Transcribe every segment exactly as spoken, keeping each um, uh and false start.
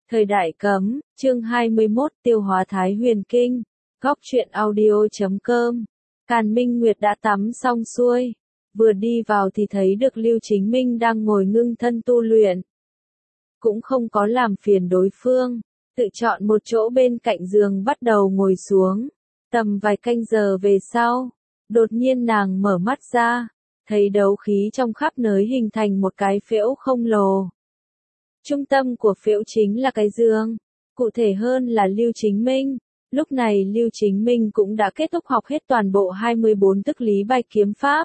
Thời đại cấm, chương hai mươi mốt tiêu hóa Thái Huyền Kinh, góc truyện audio.com. Càn Minh Nguyệt đã tắm xong xuôi, vừa đi vào thì thấy được Lưu Chính Minh đang ngồi ngưng thân tu luyện. Cũng không có làm phiền đối phương, tự chọn một chỗ bên cạnh giường bắt đầu ngồi xuống. Tầm vài canh giờ về sau, đột nhiên nàng mở mắt ra, thấy đấu khí trong khắp nơi hình thành một cái phễu không lồ. Trung tâm của phễu chính là cái giường, cụ thể hơn là Lưu Chính Minh. Lúc này Lưu Chính Minh cũng đã kết thúc học hết toàn bộ hai mươi bốn tức lý bạch kiếm pháp.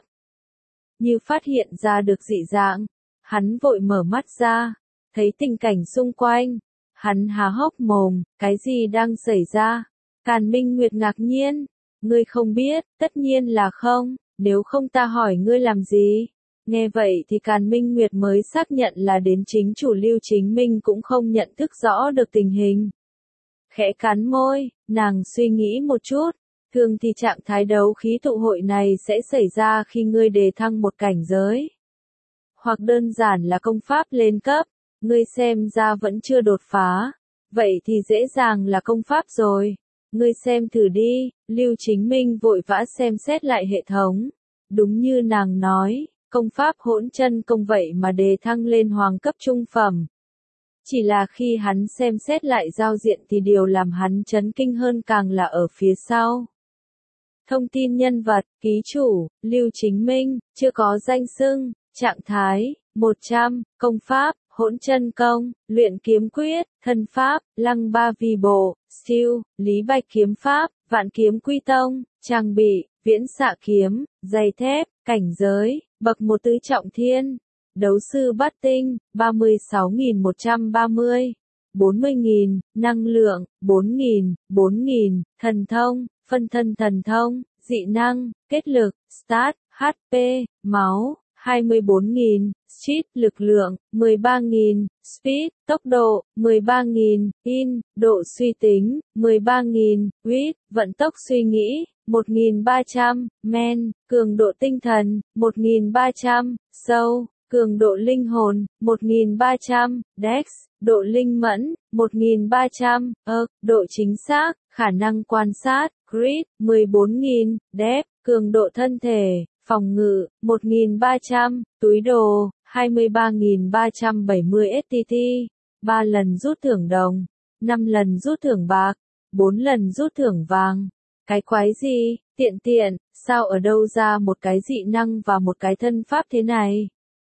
Như phát hiện ra được dị dạng, hắn vội mở mắt ra, thấy tình cảnh xung quanh. Hắn há hốc mồm, cái gì đang xảy ra? Càn Minh Nguyệt ngạc nhiên, ngươi không biết, tất nhiên là không, nếu không ta hỏi ngươi làm gì? Nghe vậy thì Càn Minh Nguyệt mới xác nhận là đến chính chủ Lưu Chính Minh cũng không nhận thức rõ được tình hình. Khẽ cắn môi, nàng suy nghĩ một chút, thường thì trạng thái đấu khí tụ hội này sẽ xảy ra khi ngươi đề thăng một cảnh giới. Hoặc đơn giản là công pháp lên cấp, ngươi xem ra vẫn chưa đột phá, vậy thì dễ dàng là công pháp rồi. Ngươi xem thử đi, Lưu Chính Minh vội vã xem xét lại hệ thống. Đúng như nàng nói, công pháp hỗn chân công vậy mà đề thăng lên hoàng cấp trung phẩm. Chỉ là khi hắn xem xét lại giao diện thì điều làm hắn chấn kinh hơn càng là ở phía sau. Thông tin nhân vật, ký chủ, Lưu Chính Minh, chưa có danh xưng, trạng thái, một trăm, công pháp, hỗn chân công, luyện kiếm quyết, thân pháp, lăng ba vi bộ, siêu, lý bạch kiếm pháp, vạn kiếm quy tông, trang bị, viễn xạ kiếm, giày thép, cảnh giới, bậc một tứ trọng thiên, đấu sư bát tinh, ba mươi sáu nghìn một trăm ba mươi, bốn mươi nghìn, năng lượng, bốn nghìn, bốn nghìn, thần thông, phân thân thần thông, dị năng, kết lực, stat, hát pê, máu, hai mươi bốn nghìn, speed, lực lượng, mười ba nghìn, speed, tốc độ, mười ba nghìn, in, độ suy tính, mười ba nghìn, read, vận tốc suy nghĩ, một nghìn ba trăm, men, cường độ tinh thần, một nghìn ba trăm, soul, cường độ linh hồn, một nghìn ba trăm, dex, độ linh mẫn, một nghìn ba trăm, erg, độ chính xác, khả năng quan sát, grit, mười bốn nghìn, depth, cường độ thân thể, phòng ngự, một nghìn ba trăm, túi đồ, hai mươi ba nghìn ba trăm bảy mươi ét tê tê, ba lần rút thưởng đồng, năm lần rút thưởng bạc, bốn lần rút thưởng vàng. Cái quái gì, tiện tiện, sao ở đâu ra một cái dị năng và một cái thân pháp thế này?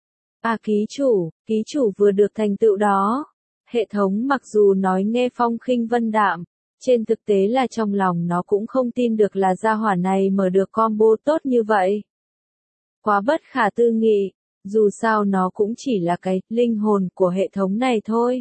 À ký chủ, ký chủ vừa được thành tựu đó. Hệ thống mặc dù nói nghe phong khinh vân đạm, trên thực tế là trong lòng nó cũng không tin được là gia hỏa này mở được combo tốt như vậy. Quá bất khả tư nghị, dù sao nó cũng chỉ là cái linh hồn của hệ thống này thôi.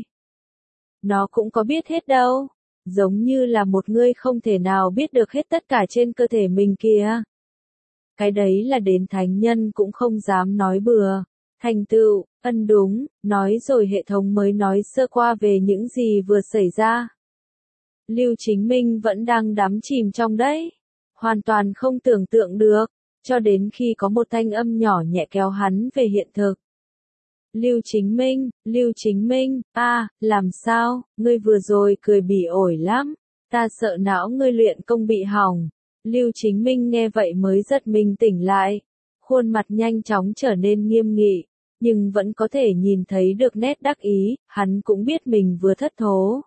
Nó cũng có biết hết đâu, giống như là một người không thể nào biết được hết tất cả trên cơ thể mình kìa. Cái đấy là đến thánh nhân cũng không dám nói bừa. Thành tựu, ân đúng, nói rồi hệ thống mới nói sơ qua về những gì vừa xảy ra. Lưu Chính Minh vẫn đang đắm chìm trong đấy, hoàn toàn không tưởng tượng được, cho đến khi có một thanh âm nhỏ nhẹ kéo hắn về hiện thực. Lưu Chính Minh, Lưu Chính Minh, a, à, làm sao, ngươi vừa rồi cười bỉ ổi lắm, ta sợ não ngươi luyện công bị hỏng. Lưu Chính Minh nghe vậy mới giật mình tỉnh lại, khuôn mặt nhanh chóng trở nên nghiêm nghị, nhưng vẫn có thể nhìn thấy được nét đắc ý, hắn cũng biết mình vừa thất thố.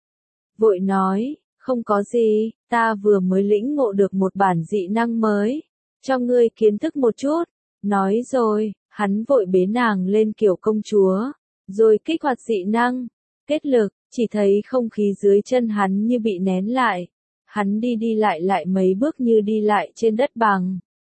Vội nói, không có gì, ta vừa mới lĩnh ngộ được một bản dị năng mới, cho ngươi kiến thức một chút. Nói rồi, hắn vội bế nàng lên kiểu công chúa, rồi kích hoạt dị năng, kết lực, chỉ thấy không khí dưới chân hắn như bị nén lại. Hắn đi đi lại lại mấy bước như đi lại trên đất bằng.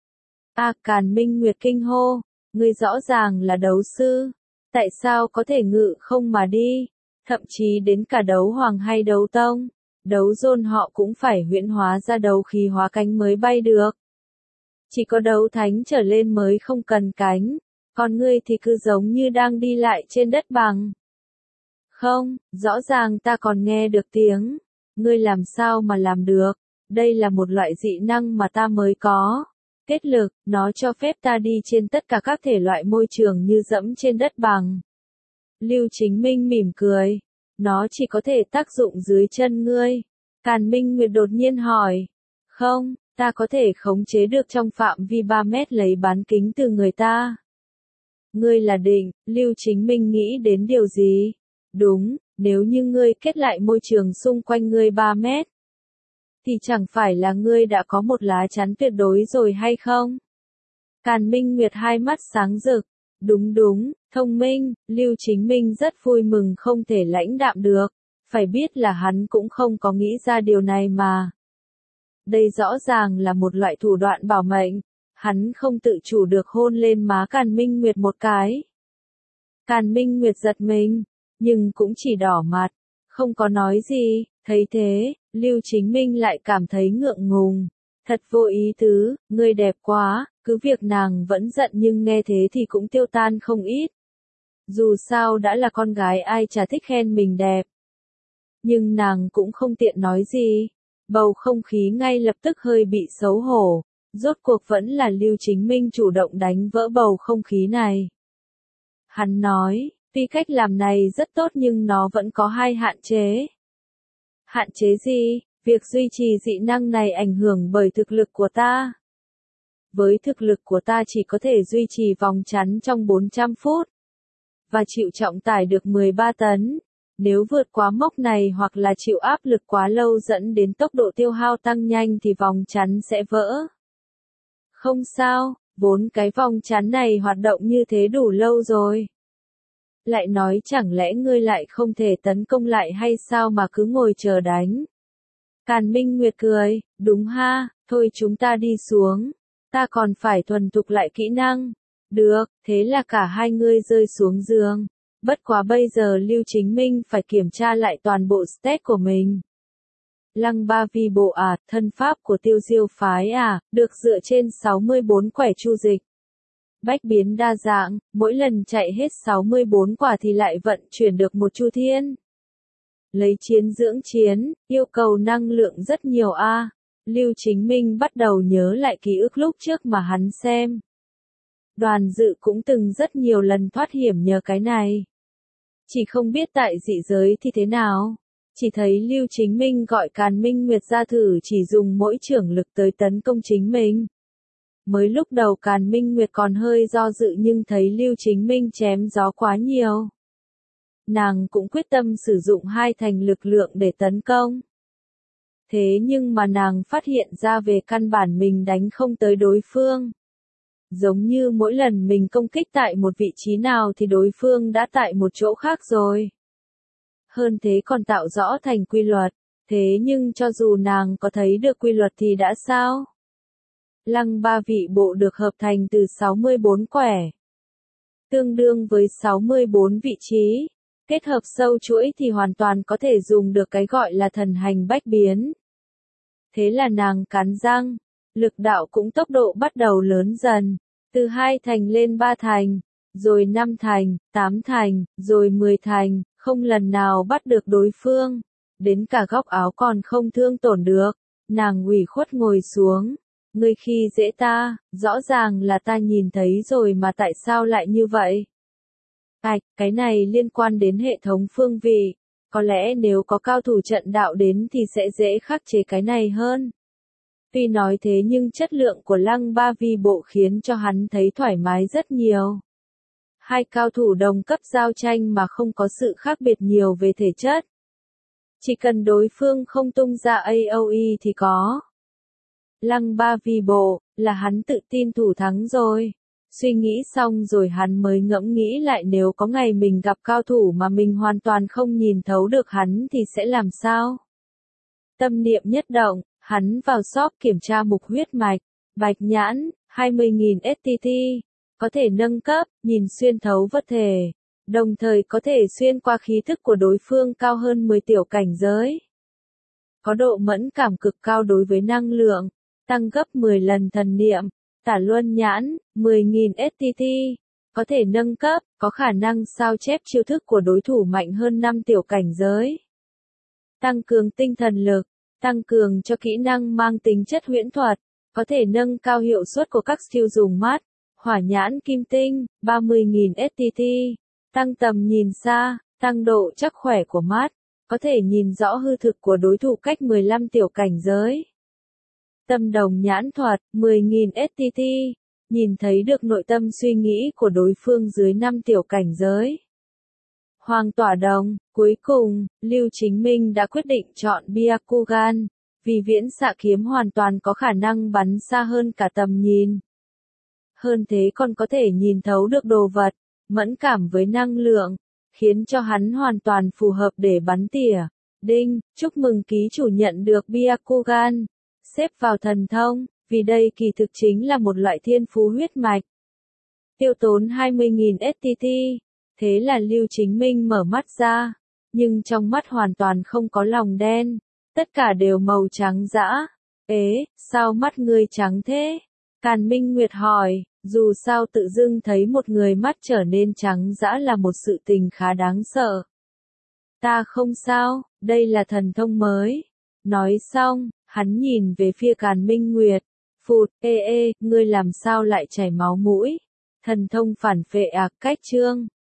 A Càn Minh Nguyệt kinh hô, ngươi rõ ràng là đấu sư, tại sao có thể ngự không mà đi, thậm chí đến cả đấu hoàng hay đấu tông, đấu dôn họ cũng phải huyễn hóa ra đấu khí hóa cánh mới bay được. Chỉ có đấu thánh trở lên mới không cần cánh, còn ngươi thì cứ giống như đang đi lại trên đất bằng. Không, rõ ràng ta còn nghe được tiếng, ngươi làm sao mà làm được, đây là một loại dị năng mà ta mới có. Kết lực, nó cho phép ta đi trên tất cả các thể loại môi trường như dẫm trên đất bằng. Lưu Chính Minh mỉm cười. Nó chỉ có thể tác dụng dưới chân ngươi. Càn Minh Nguyệt đột nhiên hỏi. Không, ta có thể khống chế được trong phạm vi ba mét lấy bán kính từ người ta. Ngươi là định, Lưu Chính Minh nghĩ đến điều gì? Đúng, nếu như ngươi kết lại môi trường xung quanh ngươi ba mét, thì chẳng phải là ngươi đã có một lá chắn tuyệt đối rồi hay không? Càn Minh Nguyệt hai mắt sáng rực. Đúng đúng, thông minh, Lưu Chính Minh rất vui mừng không thể lãnh đạm được. Phải biết là hắn cũng không có nghĩ ra điều này mà. Đây rõ ràng là một loại thủ đoạn bảo mệnh. Hắn không tự chủ được hôn lên má Càn Minh Nguyệt một cái. Càn Minh Nguyệt giật mình, nhưng cũng chỉ đỏ mặt, không có nói gì. Thấy thế, Lưu Chính Minh lại cảm thấy ngượng ngùng. Thật vô ý tứ, ngươi đẹp quá, cứ việc nàng vẫn giận nhưng nghe thế thì cũng tiêu tan không ít. Dù sao đã là con gái ai chả thích khen mình đẹp. Nhưng nàng cũng không tiện nói gì. Bầu không khí ngay lập tức hơi bị xấu hổ. Rốt cuộc vẫn là Lưu Chính Minh chủ động đánh vỡ bầu không khí này. Hắn nói, tuy cách làm này rất tốt nhưng nó vẫn có hai hạn chế. Hạn chế gì? Việc duy trì dị năng này ảnh hưởng bởi thực lực của ta. Với thực lực của ta chỉ có thể duy trì vòng chắn trong bốn trăm phút. Và chịu trọng tải được mười ba tấn. Nếu vượt quá mốc này hoặc là chịu áp lực quá lâu dẫn đến tốc độ tiêu hao tăng nhanh thì vòng chắn sẽ vỡ. Không sao, vốn cái vòng chắn này hoạt động như thế đủ lâu rồi. Lại nói chẳng lẽ ngươi lại không thể tấn công lại hay sao mà cứ ngồi chờ đánh. Càn Minh Nguyệt cười, đúng ha, thôi chúng ta đi xuống. Ta còn phải thuần thục lại kỹ năng. Được, thế là cả hai ngươi rơi xuống giường. Bất quá bây giờ Lưu Chính Minh phải kiểm tra lại toàn bộ stat của mình. Lăng Ba Vi Bộ à, thân pháp của Tiêu Diêu phái à, được dựa trên sáu mươi bốn quẻ chu dịch. Bách biến đa dạng, mỗi lần chạy hết sáu mươi bốn quả thì lại vận chuyển được một chu thiên. Lấy chiến dưỡng chiến, yêu cầu năng lượng rất nhiều a. À. Lưu Chính Minh bắt đầu nhớ lại ký ức lúc trước mà hắn xem. Đoàn dự cũng từng rất nhiều lần thoát hiểm nhờ cái này. Chỉ không biết tại dị giới thì thế nào. Chỉ thấy Lưu Chính Minh gọi Càn Minh Nguyệt ra thử chỉ dùng mỗi trưởng lực tới tấn công chính mình. Mới lúc đầu Càn Minh Nguyệt còn hơi do dự nhưng thấy Lưu Chính Minh chém gió quá nhiều. Nàng cũng quyết tâm sử dụng hai thành lực lượng để tấn công. Thế nhưng mà nàng phát hiện ra về căn bản mình đánh không tới đối phương. Giống như mỗi lần mình công kích tại một vị trí nào thì đối phương đã tại một chỗ khác rồi. Hơn thế còn tạo rõ thành quy luật. Thế nhưng cho dù nàng có thấy được quy luật thì đã sao? Lăng Ba vị bộ được hợp thành từ sáu mươi bốn quẻ. Tương đương với sáu mươi bốn vị trí. Kết hợp sâu chuỗi thì hoàn toàn có thể dùng được cái gọi là thần hành bách biến. Thế là nàng cắn răng. Lực đạo cũng tốc độ bắt đầu lớn dần. Từ hai thành lên ba thành. Rồi năm thành, tám thành, rồi mười thành. Không lần nào bắt được đối phương. Đến cả góc áo còn không thương tổn được. Nàng ủy khuất ngồi xuống. Ngươi khi dễ ta, rõ ràng là ta nhìn thấy rồi mà tại sao lại như vậy? Ảch, cái này liên quan đến hệ thống phương vị. Có lẽ nếu có cao thủ trận đạo đến thì sẽ dễ khắc chế cái này hơn. Tuy nói thế nhưng chất lượng của Lăng Ba Vi bộ khiến cho hắn thấy thoải mái rất nhiều. Hai cao thủ đồng cấp giao tranh mà không có sự khác biệt nhiều về thể chất. Chỉ cần đối phương không tung ra a o e thì có. Lăng Ba Vi bộ, là hắn tự tin thủ thắng rồi. Suy nghĩ xong rồi hắn mới ngẫm nghĩ lại nếu có ngày mình gặp cao thủ mà mình hoàn toàn không nhìn thấu được hắn thì sẽ làm sao? Tâm niệm nhất động, hắn vào shop kiểm tra mục huyết mạch, bạch nhãn, hai mươi nghìn ét tê tê, có thể nâng cấp, nhìn xuyên thấu vật thể, đồng thời có thể xuyên qua khí thức của đối phương cao hơn mười tiểu cảnh giới. Có độ mẫn cảm cực cao đối với năng lượng, tăng gấp mười lần thần niệm. Tả luân nhãn, mười nghìn ét tê tê, có thể nâng cấp, có khả năng sao chép chiêu thức của đối thủ mạnh hơn năm tiểu cảnh giới. Tăng cường tinh thần lực, tăng cường cho kỹ năng mang tính chất huyễn thuật, có thể nâng cao hiệu suất của các skill dùng mắt. Hỏa nhãn kim tinh, ba mươi nghìn ét tê tê, tăng tầm nhìn xa, tăng độ chắc khỏe của mắt, có thể nhìn rõ hư thực của đối thủ cách mười lăm tiểu cảnh giới. Tâm đồng nhãn thuật, mười nghìn S T T, nhìn thấy được nội tâm suy nghĩ của đối phương dưới năm tiểu cảnh giới. Hoàng tỏa đồng, cuối cùng, Lưu Chính Minh đã quyết định chọn Byakugan, vì viễn xạ kiếm hoàn toàn có khả năng bắn xa hơn cả tầm nhìn. Hơn thế còn có thể nhìn thấu được đồ vật, mẫn cảm với năng lượng, khiến cho hắn hoàn toàn phù hợp để bắn tỉa. Đinh, chúc mừng ký chủ nhận được Byakugan, xếp vào thần thông, vì đây kỳ thực chính là một loại thiên phú huyết mạch. Tiêu tốn hai mươi nghìn S T T, thế là Lưu Chính Minh mở mắt ra, nhưng trong mắt hoàn toàn không có lòng đen, tất cả đều màu trắng dã. Ế, sao mắt ngươi trắng thế? Càn Minh Nguyệt hỏi, dù sao tự dưng thấy một người mắt trở nên trắng dã là một sự tình khá đáng sợ. Ta không sao, đây là thần thông mới. Nói xong, hắn nhìn về phía Càn Minh Nguyệt. Phụt, ê ê, ngươi làm sao lại chảy máu mũi? Thần thông phản phệ ạc cách chương.